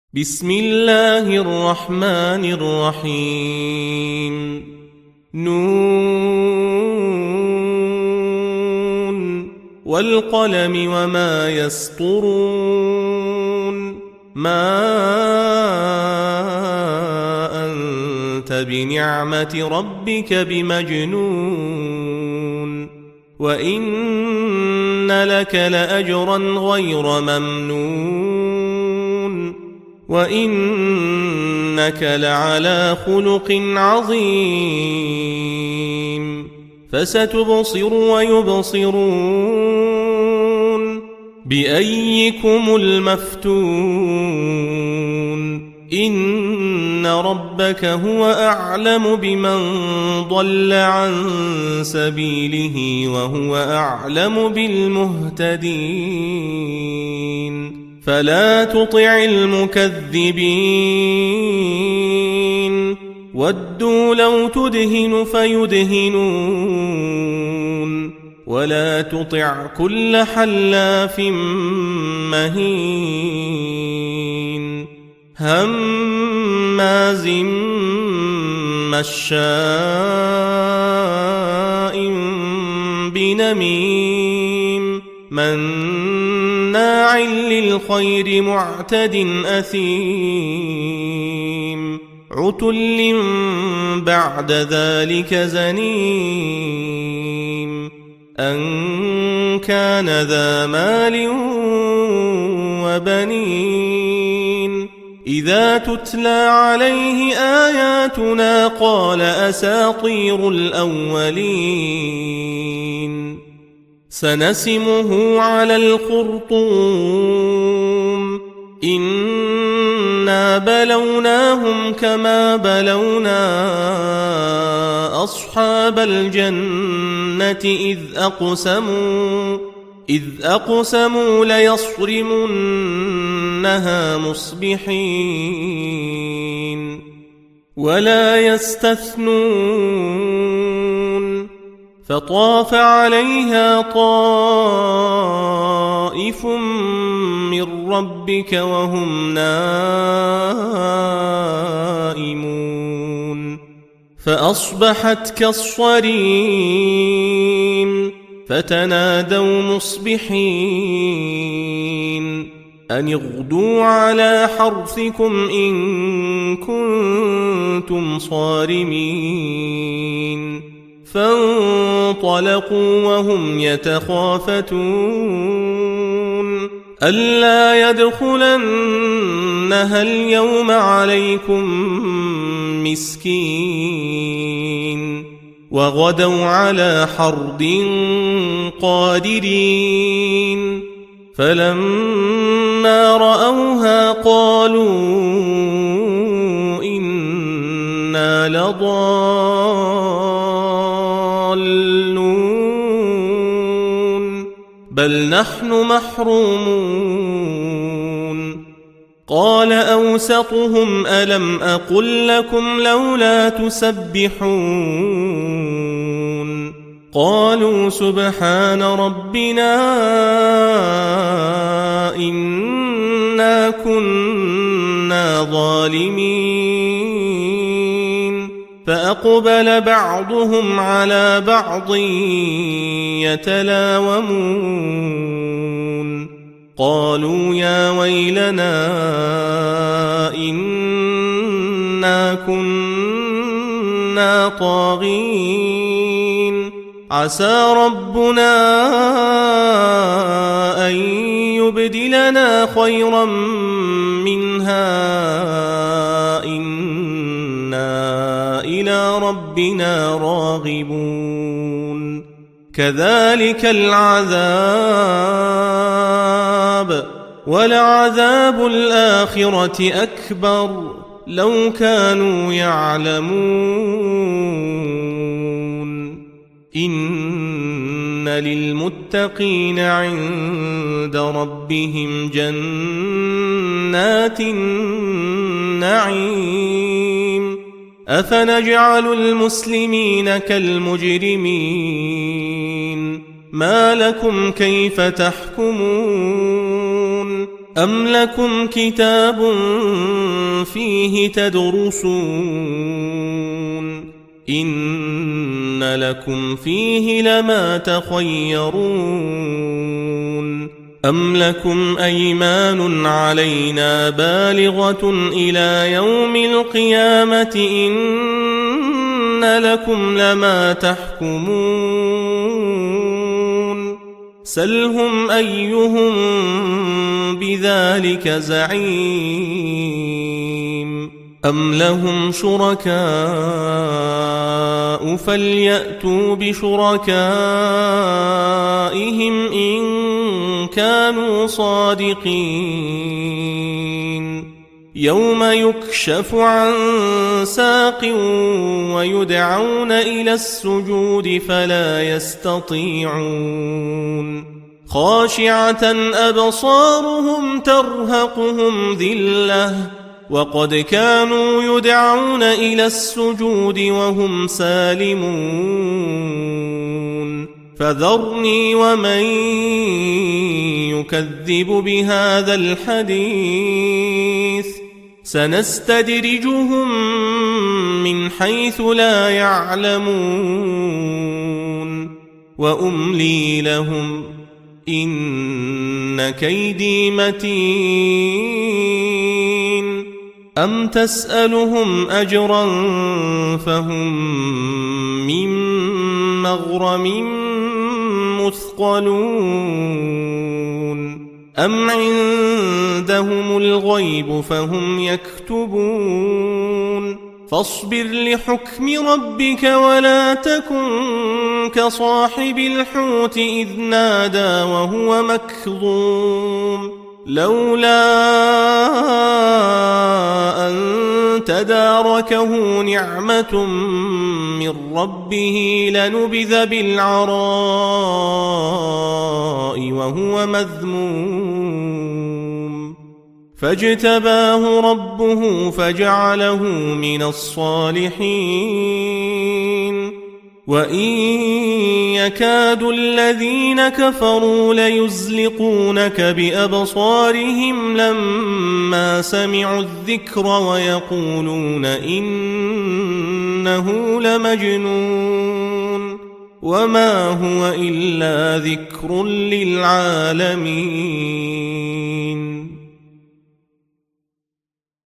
بسم الله الرحمن الرحيم نون والقلم وما يسطرون ما أنت بنعمة ربك بمجنون وإن لك لأجرا غير ممنون وإنك لعلى خلق عظيم فستبصر ويبصرون بأيكم المفتون إن ربك هو أعلم بمن ضل عن سبيله وهو أعلم بالمهتدين فلا تطع المكذبين ودوا لو تدهن فيدهنون ولا تطع كل حلاف مهين هماز مشاء بنميم مناع للخير معتد أثيم عتل بعد ذلك زنيم أن كان ذا مال وبنين إذا تتلى عليه آياتنا قال أساطير الأولين سنسمه على الخرطوم إنا بلوناهم كما بلونا أصحاب الجنة إذ أقسموا ليصرمنها مصبحين ولا يستثنون فطاف عليها طائف من ربك وهم نائمون فأصبحت كالصريم فتنادوا مصبحين أن اغدوا على حرثكم إن كنتم صارمين فانطلقوا وهم يتخافتون ألا يدخلنها اليوم عليكم مسكين وغدوا على حرد قادرين فلما رأوها قالوا إنا لضالون بل نحن محرومون قال أوسطهم ألم أقل لكم لولا تسبحون قالوا سبحان ربنا إنا كنا ظالمين فأقبل بعضهم على بعض يتلاومون قالوا يا ويلنا إنا كنا طاغين عسى ربنا أن يبدلنا خيرا منها إنا إلى ربنا راغبون كذلك العذاب ولعذاب الآخرة أكبر لو كانوا يعلمون إن للمتقين عند ربهم جنات النعيم أفنجعل المسلمين كالمجرمين ما لكم كيف تحكمون أم لكم كتاب فيه تدرسون إن لكم فيه لما تخيرون أم لكم أيمان علينا بالغة إلى يوم القيامة إن لكم لما تحكمون سلهم أيهم بذلك زعيم أم لهم شركاء فليأتوا بشركائهم إن كانوا صادقين يوم يكشف عن ساق ويدعون إلى السجود فلا يستطيعون خاشعة أبصارهم ترهقهم ذلة وقد كانوا يدعون إلى السجود وهم سالمون فذرني ومن يكذب بهذا الحديث سنستدرجهم من حيث لا يعلمون وأملي لهم إن كيدي متين أم تسألهم أجرا فهم من مغرم مثقلون أم عندهم الغيب فهم يكتبون فاصبر لحكم ربك ولا تكن كصاحب الحوت إذ نادى وهو مكظوم لولا أن تداركه نعمة من ربه لنبذ بالعراء وهو مذموم فاجتباه ربه فجعله من الصالحين وإن يكاد الذين كفروا ليزلقونك بأبصارهم لما سمعوا الذكر ويقولون إنه لمجنون وما هو إلا ذكر للعالمين